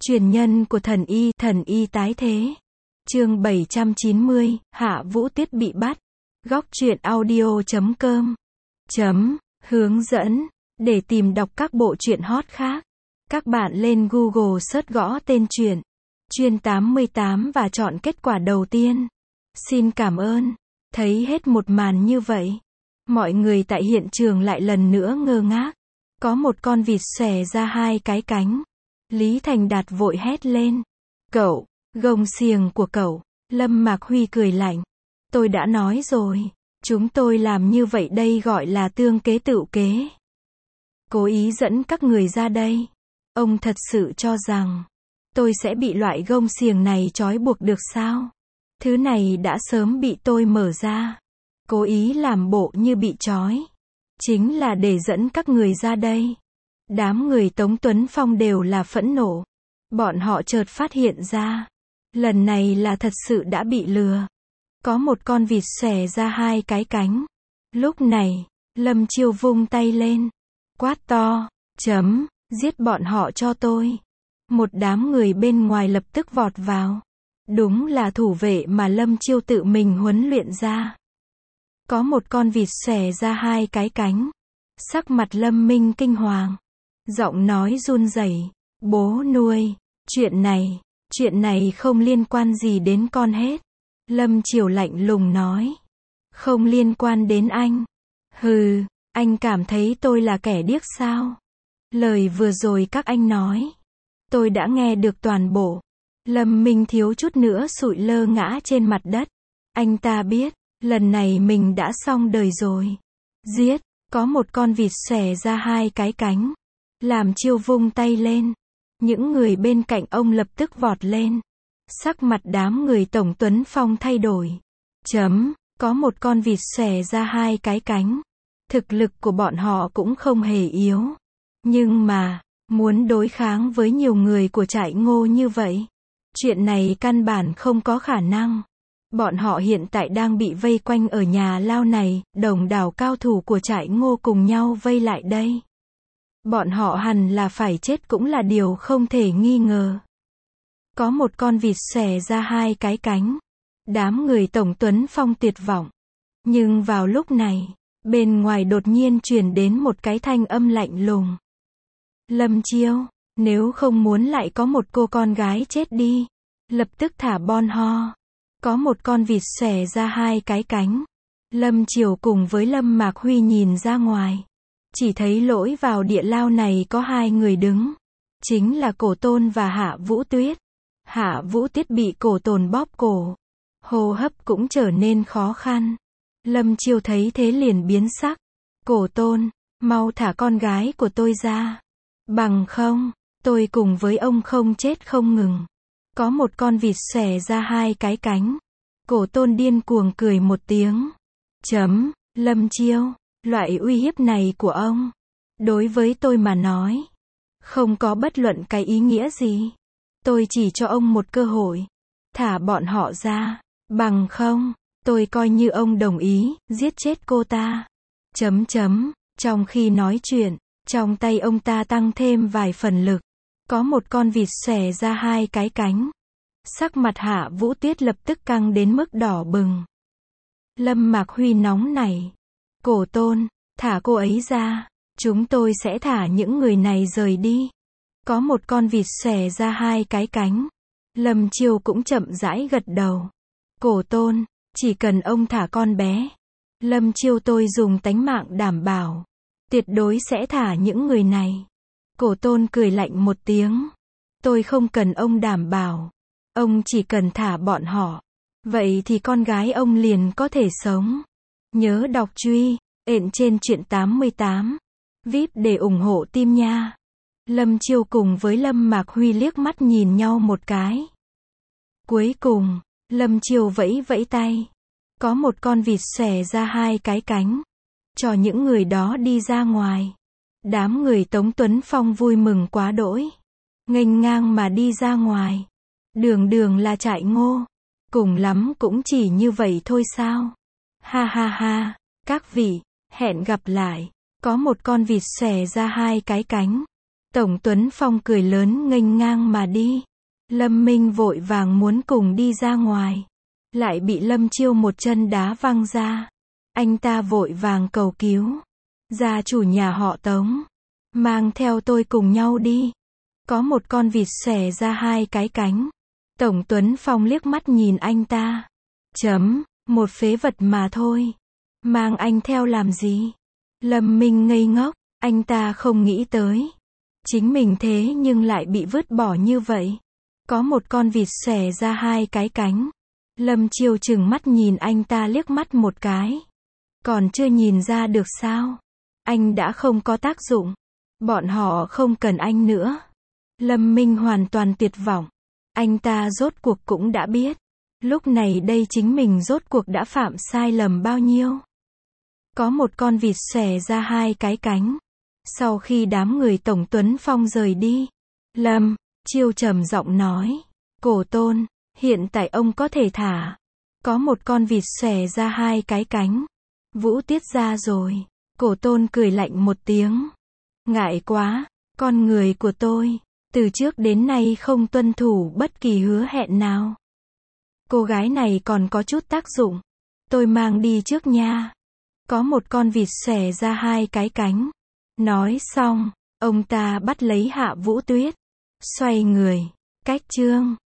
Truyền nhân của thần y tái thế. Chương 790, Hạ Vũ Tuyết bị bắt. Góc truyện audio.com. Hướng dẫn. Để tìm đọc các bộ truyện hot khác, các bạn lên Google search gõ tên truyện Chuyên 88 và chọn kết quả đầu tiên. Xin cảm ơn. Thấy hết một màn như vậy, mọi người tại hiện trường lại lần nữa ngơ ngác. Có một con vịt xòe ra hai cái cánh. Lý Thành Đạt vội hét lên. Cậu, gông xiềng của cậu. Lâm Mạc Huy cười lạnh. Tôi đã nói rồi, chúng tôi làm như vậy đây gọi là tương kế tựu kế. Cố ý dẫn các người ra đây. Ông thật sự cho rằng tôi sẽ bị loại gông xiềng này trói buộc được sao? Thứ này đã sớm bị tôi mở ra. Cố ý làm bộ như bị trói, chính là để dẫn các người ra đây. Đám người Tống Tuấn Phong đều là phẫn nộ. Bọn họ chợt phát hiện ra, lần này là thật sự đã bị lừa. Có một con vịt xòe ra hai cái cánh. Lúc này, Lâm Chiêu vung tay lên, quát to, giết bọn họ cho tôi. Một đám người bên ngoài lập tức vọt vào. Đúng là thủ vệ mà Lâm Chiêu tự mình huấn luyện ra. Có một con vịt xòe ra hai cái cánh. Sắc mặt Lâm Minh kinh hoàng, giọng nói run rẩy, bố nuôi, chuyện này không liên quan gì đến con hết. Lâm Chiêu lạnh lùng nói, không liên quan đến anh. Hừ, anh cảm thấy tôi là kẻ điếc sao? Lời vừa rồi các anh nói, tôi đã nghe được toàn bộ. Lâm Minh thiếu chút nữa sụi lơ ngã trên mặt đất. Anh ta biết, lần này mình đã xong đời rồi. Giết, có một con vịt xòe ra hai cái cánh. Làm Chiêu vung tay lên. Những người bên cạnh ông lập tức vọt lên. Sắc mặt đám người Tổng Tuấn Phong thay đổi. Có một con vịt xòe ra hai cái cánh. Thực lực của bọn họ cũng không hề yếu. Nhưng mà, muốn đối kháng với nhiều người của trại Ngô như vậy, chuyện này căn bản không có khả năng. Bọn họ hiện tại đang bị vây quanh ở nhà lao này, đồng đảo cao thủ của trại Ngô cùng nhau vây lại đây. Bọn họ hẳn là phải chết cũng là điều không thể nghi ngờ. Có một con vịt xòe ra hai cái cánh. Đám người Tổng Tuấn Phong tuyệt vọng. Nhưng vào lúc này, bên ngoài đột nhiên truyền đến một cái thanh âm lạnh lùng. Lâm Chiêu, nếu không muốn lại có một cô con gái chết đi, lập tức thả bon ho. Có một con vịt xòe ra hai cái cánh. Lâm Chiêu cùng với Lâm Mạc Huy nhìn ra ngoài. Chỉ thấy lối vào địa lao này có hai người đứng. Chính là Cổ Tôn và Hạ Vũ Tuyết. Hạ Vũ Tuyết bị Cổ Tôn bóp cổ. Hô hấp cũng trở nên khó khăn. Lâm Chiêu thấy thế liền biến sắc. Cổ Tôn, mau thả con gái của tôi ra. Bằng không, tôi cùng với ông không chết không ngừng. Có một con vịt xòe ra hai cái cánh. Cổ Tôn điên cuồng cười một tiếng. Lâm Chiêu, loại uy hiếp này của ông, đối với tôi mà nói, không có bất luận cái ý nghĩa gì. Tôi chỉ cho ông một cơ hội. Thả bọn họ ra. Bằng không, tôi coi như ông đồng ý, giết chết cô ta. Trong khi nói chuyện, trong tay ông ta tăng thêm vài phần lực. Có một con vịt xòe ra hai cái cánh. Sắc mặt Hạ Vũ Tuyết lập tức căng đến mức đỏ bừng. Lâm Mạc Huy nóng nảy. Cổ Tôn, thả cô ấy ra. Chúng tôi sẽ thả những người này rời đi. Có một con vịt xòe ra hai cái cánh. Lâm Chiêu cũng chậm rãi gật đầu. Cổ Tôn, chỉ cần ông thả con bé, Lâm Chiêu tôi dùng tánh mạng đảm bảo, tuyệt đối sẽ thả những người này. Cổ Tôn cười lạnh một tiếng. Tôi không cần ông đảm bảo. Ông chỉ cần thả bọn họ. Vậy thì con gái ông liền có thể sống. Nhớ đọc truy, ện trên truyện 88. VIP để ủng hộ team nha. Lâm Chiêu cùng với Lâm Mạc Huy liếc mắt nhìn nhau một cái. Cuối cùng, Lâm Chiêu vẫy vẫy tay. Có một con vịt xòe ra hai cái cánh. Cho những người đó đi ra ngoài. Đám người Tống Tuấn Phong vui mừng quá đỗi. Nghênh ngang mà đi ra ngoài. Đường là trại Ngô. Cùng lắm cũng chỉ như vậy thôi sao? Ha ha ha, các vị, hẹn gặp lại. Có một con vịt xòe ra hai cái cánh. Tổng Tuấn Phong cười lớn nghênh ngang mà đi. Lâm Minh vội vàng muốn cùng đi ra ngoài. Lại bị Lâm Chiêu một chân đá văng ra. Anh ta vội vàng cầu cứu. Gia chủ nhà họ Tống. Mang theo tôi cùng nhau đi. Có một con vịt xòe ra hai cái cánh. Tổng Tuấn Phong liếc mắt nhìn anh ta. Một phế vật mà thôi. Mang anh theo làm gì? Lâm Minh ngây ngốc, anh ta không nghĩ tới. Chính mình thế nhưng lại bị vứt bỏ như vậy. Có một con vịt xòe ra hai cái cánh. Lâm Chiêu trừng mắt nhìn anh ta liếc mắt một cái. Còn chưa nhìn ra được sao? Anh đã không có tác dụng. Bọn họ không cần anh nữa. Lâm Minh hoàn toàn tuyệt vọng. Anh ta rốt cuộc cũng đã biết. Lúc này đây chính mình rốt cuộc đã phạm sai lầm bao nhiêu. Có một con vịt xòe ra hai cái cánh. Sau khi đám người Tổng Tuấn Phong rời đi, Lâm Chiêu trầm giọng nói, Cổ Tôn, hiện tại ông có thể thả. Có một con vịt xòe ra hai cái cánh. Vũ tiết ra rồi. Cổ Tôn cười lạnh một tiếng. Ngại quá, con người của tôi, từ trước đến nay không tuân thủ bất kỳ hứa hẹn nào. Cô gái này còn có chút tác dụng. Tôi mang đi trước nha. Có một con vịt xòe ra hai cái cánh. Nói xong, ông ta bắt lấy Hạ Vũ Tuyết. Xoay người. Cách chương